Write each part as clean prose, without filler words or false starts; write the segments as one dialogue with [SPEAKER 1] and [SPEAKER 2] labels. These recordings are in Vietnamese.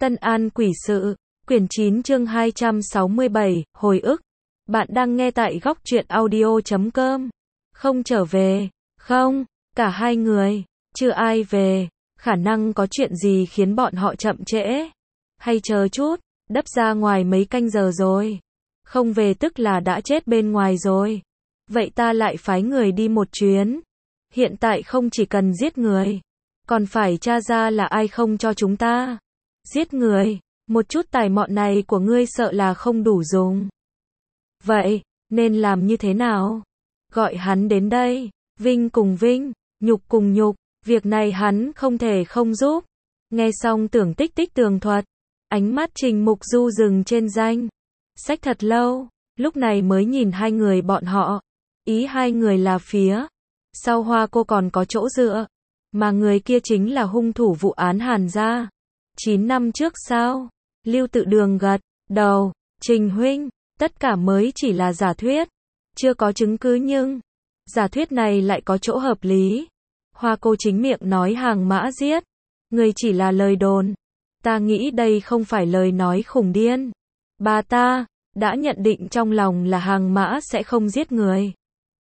[SPEAKER 1] Tân An Quỷ Sự, quyển 9 chương 267, hồi ức. Bạn đang nghe tại góc truyện audio.com. Không trở về, không, cả hai người, chưa ai về, khả năng có chuyện gì khiến bọn họ chậm trễ. Hay chờ chút, đắp ra ngoài mấy canh giờ rồi. Không về tức là đã chết bên ngoài rồi. Vậy ta lại phái người đi một chuyến. Hiện tại không chỉ cần giết người, còn phải tra ra là ai không cho chúng ta. Giết người, một chút tài mọn này của ngươi sợ là không đủ dùng. Vậy, nên làm như thế nào? Gọi hắn đến đây, vinh cùng vinh, nhục cùng nhục, việc này hắn không thể không giúp. Nghe xong Tưởng Tích Tích tường thuật, ánh mắt Trình Mục Du dừng trên danh sách thật lâu, lúc này mới nhìn hai người bọn họ. Ý hai người là phía sau Hoa cô còn có chỗ dựa, mà người kia chính là hung thủ vụ án Hàn gia. 9 năm trước sao? Lưu Tự Đường gật đầu, Trình huynh, tất cả mới chỉ là giả thuyết, chưa có chứng cứ nhưng giả thuyết này lại có chỗ hợp lý. Hoa cô chính miệng nói Hàng Mã giết người chỉ là lời đồn. Ta nghĩ đây không phải lời nói khùng điên. Bà ta đã nhận định trong lòng là Hàng Mã sẽ không giết người,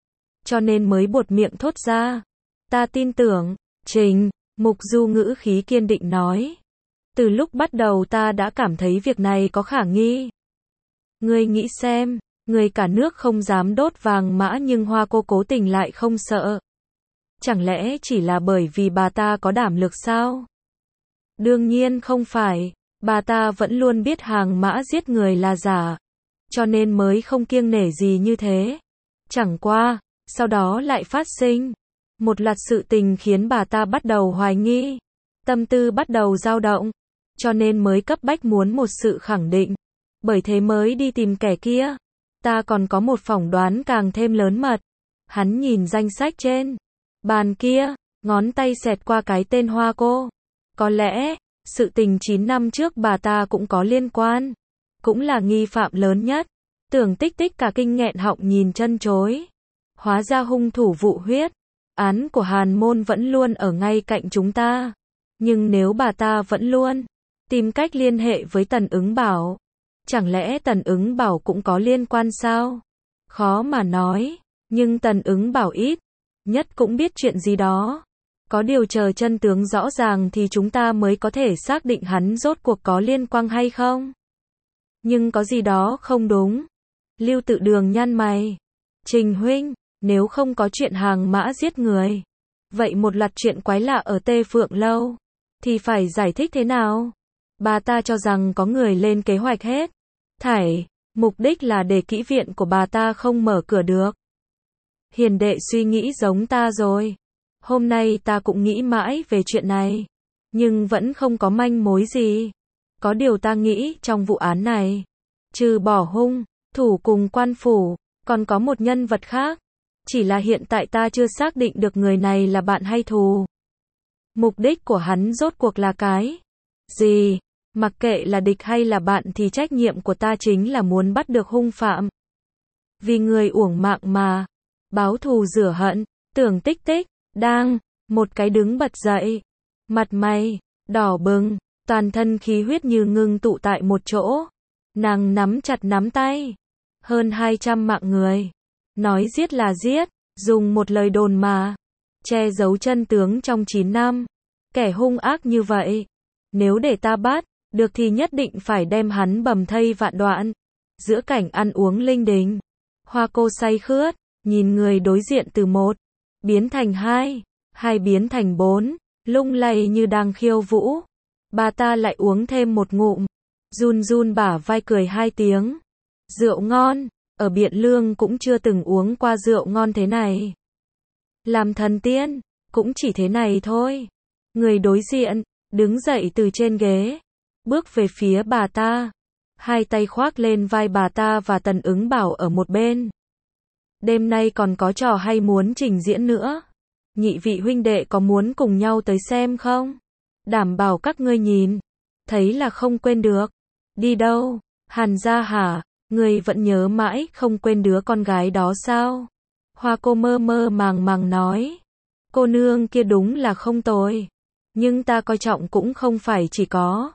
[SPEAKER 1] cho nên mới buột miệng thốt ra. Ta tin tưởng. Trình Mục Du ngữ khí kiên định nói. Từ lúc bắt đầu ta đã cảm thấy việc này có khả nghi. Ngươi nghĩ xem, người cả nước không dám đốt vàng mã nhưng Hoa cô cố tình lại không sợ. Chẳng lẽ chỉ là bởi vì bà ta có đảm lực sao? Đương nhiên không phải, bà ta vẫn luôn biết Hàng Mã giết người là giả, cho nên mới không kiêng nể gì như thế. Chẳng qua, sau đó lại phát sinh một loạt sự tình khiến bà ta bắt đầu hoài nghi, tâm tư bắt đầu dao động, cho nên mới cấp bách muốn một sự khẳng định. Bởi thế mới đi tìm kẻ kia. Ta còn có một phỏng đoán càng thêm lớn mật. Hắn nhìn danh sách trên bàn kia, ngón tay xẹt qua cái tên Hoa cô. Có lẽ, sự tình 9 năm trước bà ta cũng có liên quan, cũng là nghi phạm lớn nhất. Tưởng Tích Tích cả kinh nghẹn họng nhìn chân chối. Hóa ra hung thủ vụ huyết án của Hàn môn vẫn luôn ở ngay cạnh chúng ta. Nhưng nếu bà ta vẫn luôn tìm cách liên hệ với Tần Ứng Bảo, chẳng lẽ Tần Ứng Bảo cũng có liên quan sao? Khó mà nói, nhưng Tần Ứng Bảo ít nhất cũng biết chuyện gì đó. Có điều chờ chân tướng rõ ràng thì chúng ta mới có thể xác định hắn rốt cuộc có liên quan hay không. Nhưng có gì đó không đúng. Lưu Tự Đường nhăn mày. Trình huynh, nếu không có chuyện Hàng Mã giết người, vậy một loạt chuyện quái lạ ở Tê Phượng Lâu thì phải giải thích thế nào? Bà ta cho rằng có người lên kế hoạch hết thảy, mục đích là để kỹ viện của bà ta không mở cửa được. Hiền đệ suy nghĩ giống ta rồi. Hôm nay ta cũng nghĩ mãi về chuyện này, nhưng vẫn không có manh mối gì. Có điều ta nghĩ trong vụ án này, trừ bỏ hung thủ cùng quan phủ, còn có một nhân vật khác. Chỉ là hiện tại ta chưa xác định được người này là bạn hay thù. Mục đích của hắn rốt cuộc là cái gì? Mặc kệ là địch hay là bạn thì trách nhiệm của ta chính là muốn bắt được hung phạm. Vì người uổng mạng mà báo thù rửa hận. Tưởng Tích Tích đang một cái đứng bật dậy, mặt mày đỏ bừng, toàn thân khí huyết như ngưng tụ tại một chỗ. Nàng nắm chặt nắm tay. Hơn 200 mạng người, nói giết là giết, dùng một lời đồn mà che giấu chân tướng trong 9 năm. Kẻ hung ác như vậy, nếu để ta bắt được thì nhất định phải đem hắn bầm thây vạn đoạn. Giữa cảnh ăn uống linh đình, Hoa cô say khướt, nhìn người đối diện từ 1 biến thành 2, 2 biến thành 4, lung lay như đang khiêu vũ. Bà ta lại uống thêm một ngụm, run run bả vai cười 2 tiếng. Rượu ngon, ở Biện Lương cũng chưa từng uống qua rượu ngon thế này. Làm thần tiên, cũng chỉ thế này thôi. Người đối diện đứng dậy từ trên ghế, bước về phía bà ta, hai tay khoác lên vai bà ta và Tần Ứng Bảo ở một bên. Đêm nay còn có trò hay muốn trình diễn nữa. Nhị vị huynh đệ có muốn cùng nhau tới xem không? Đảm bảo các ngươi nhìn thấy là không quên được. Đi đâu? Hàn gia hả? Ngươi vẫn nhớ mãi không quên đứa con gái đó sao? Hoa cô mơ mơ màng màng nói. Cô nương kia đúng là không tồi, nhưng ta coi trọng cũng không phải chỉ có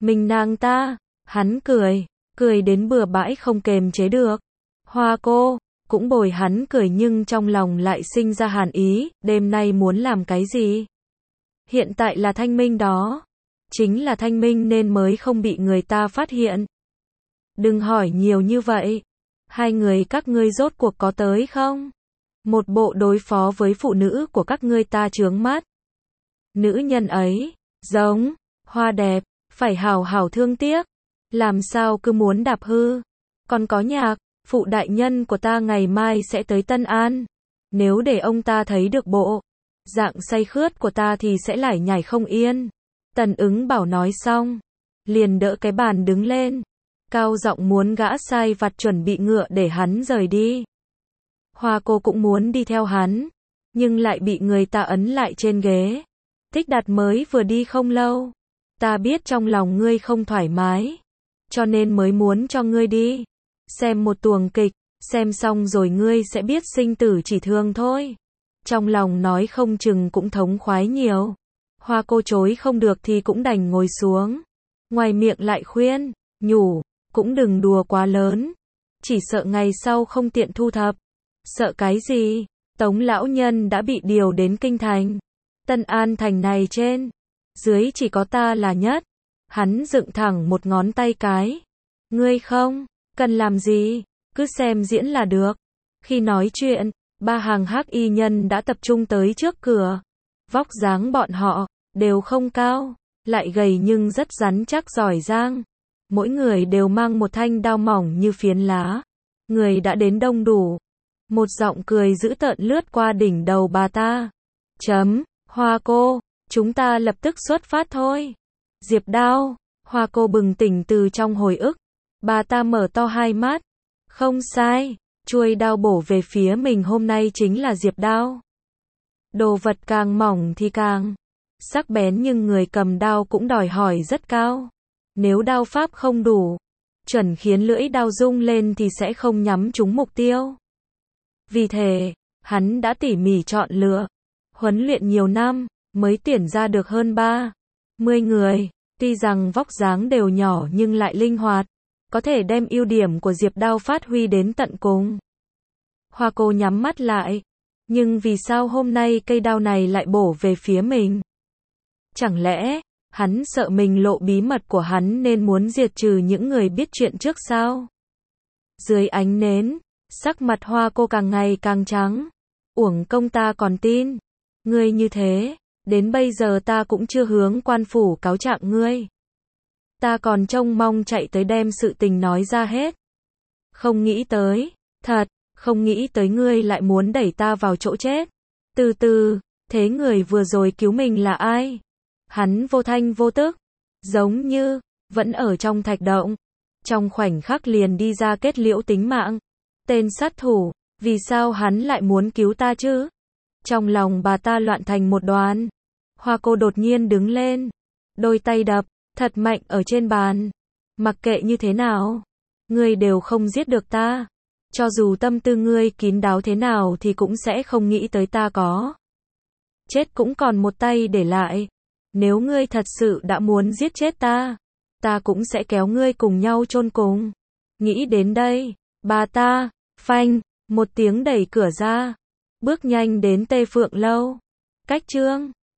[SPEAKER 1] Mình nàng ta, hắn cười đến bừa bãi không kềm chế được. Hoa cô, cũng bồi hắn cười nhưng trong lòng lại sinh ra hàn ý, đêm nay muốn làm cái gì? Hiện tại là thanh minh đó. Chính là thanh minh nên mới không bị người ta phát hiện. Đừng hỏi nhiều như vậy. Hai người các ngươi rốt cuộc có tới không? Một bộ đối phó với phụ nữ của các ngươi ta chướng mắt. Nữ nhân ấy, giống, hoa đẹp, phải hào hào thương tiếc. Làm sao cứ muốn đạp hư. Còn có nhạc, phụ đại nhân của ta ngày mai sẽ tới Tân An. Nếu để ông ta thấy được bộ dạng say khướt của ta thì sẽ lải nhải không yên. Tần Ứng Bảo nói xong, liền đỡ cái bàn đứng lên, cao giọng muốn gã sai vặt chuẩn bị ngựa để hắn rời đi. Hoa cô cũng muốn đi theo hắn, nhưng lại bị người ta ấn lại trên ghế. Thích Đạt mới vừa đi không lâu, ta biết trong lòng ngươi không thoải mái, cho nên mới muốn cho ngươi đi. Xem một tuồng kịch, xem xong rồi ngươi sẽ biết sinh tử chỉ thương thôi. Trong lòng nói không chừng cũng thống khoái nhiều. Hoa cô chối không được thì cũng đành ngồi xuống. Ngoài miệng lại khuyên, nhủ, cũng đừng đùa quá lớn. Chỉ sợ ngày sau không tiện thu thập. Sợ cái gì? Tống lão nhân đã bị điều đến kinh thành. Tân An thành này trên, dưới chỉ có ta là nhất. Hắn dựng thẳng một ngón tay cái. Ngươi không cần làm gì, cứ xem diễn là được. Khi nói chuyện, ba hàng hắc y nhân đã tập trung tới trước cửa. Vóc dáng bọn họ đều không cao, lại gầy nhưng rất rắn chắc giỏi giang. Mỗi người đều mang một thanh đao mỏng như phiến lá. Người đã đến đông đủ. Một giọng cười dữ tợn lướt qua đỉnh đầu bà ta. Hoa cô, chúng ta lập tức xuất phát thôi. Diệp Đao, Hoa cô bừng tỉnh từ trong hồi ức. Bà ta mở to hai mắt. Không sai, chuôi đao bổ về phía mình hôm nay chính là Diệp Đao. Đồ vật càng mỏng thì càng sắc bén nhưng người cầm đao cũng đòi hỏi rất cao. Nếu đao pháp không đủ chuẩn khiến lưỡi đao rung lên thì sẽ không nhắm trúng mục tiêu. Vì thế, hắn đã tỉ mỉ chọn lựa, huấn luyện nhiều năm, mới tuyển ra được hơn 30 người. Tuy rằng vóc dáng đều nhỏ nhưng lại linh hoạt, có thể đem ưu điểm của Diệp Đao phát huy đến tận cùng. Hoa cô nhắm mắt lại. Nhưng vì sao hôm nay cây đao này lại bổ về phía mình? Chẳng lẽ, hắn sợ mình lộ bí mật của hắn nên muốn diệt trừ những người biết chuyện trước sao? Dưới ánh nến, sắc mặt Hoa cô càng ngày càng trắng. Uổng công ta còn tin. Ngươi như thế, đến bây giờ ta cũng chưa hướng quan phủ cáo trạng ngươi. Ta còn trông mong chạy tới đem sự tình nói ra hết. Không nghĩ tới, thật, không nghĩ tới ngươi lại muốn đẩy ta vào chỗ chết. Từ từ, thế người vừa rồi cứu mình là ai? Hắn vô thanh vô tức, giống như vẫn ở trong thạch động. Trong khoảnh khắc liền đi ra kết liễu tính mạng. Tên sát thủ, vì sao hắn lại muốn cứu ta chứ? Trong lòng bà ta loạn thành một đoàn. Hoa cô đột nhiên đứng lên, đôi tay đập thật mạnh ở trên bàn. Mặc kệ như thế nào, ngươi đều không giết được ta. Cho dù tâm tư ngươi kín đáo thế nào thì cũng sẽ không nghĩ tới ta có chết cũng còn một tay để lại. Nếu ngươi thật sự đã muốn giết chết ta, ta cũng sẽ kéo ngươi cùng nhau chôn cùng. Nghĩ đến đây, bà ta, phanh, một tiếng đẩy cửa ra, bước nhanh đến Tê Phượng Lâu. Cách chương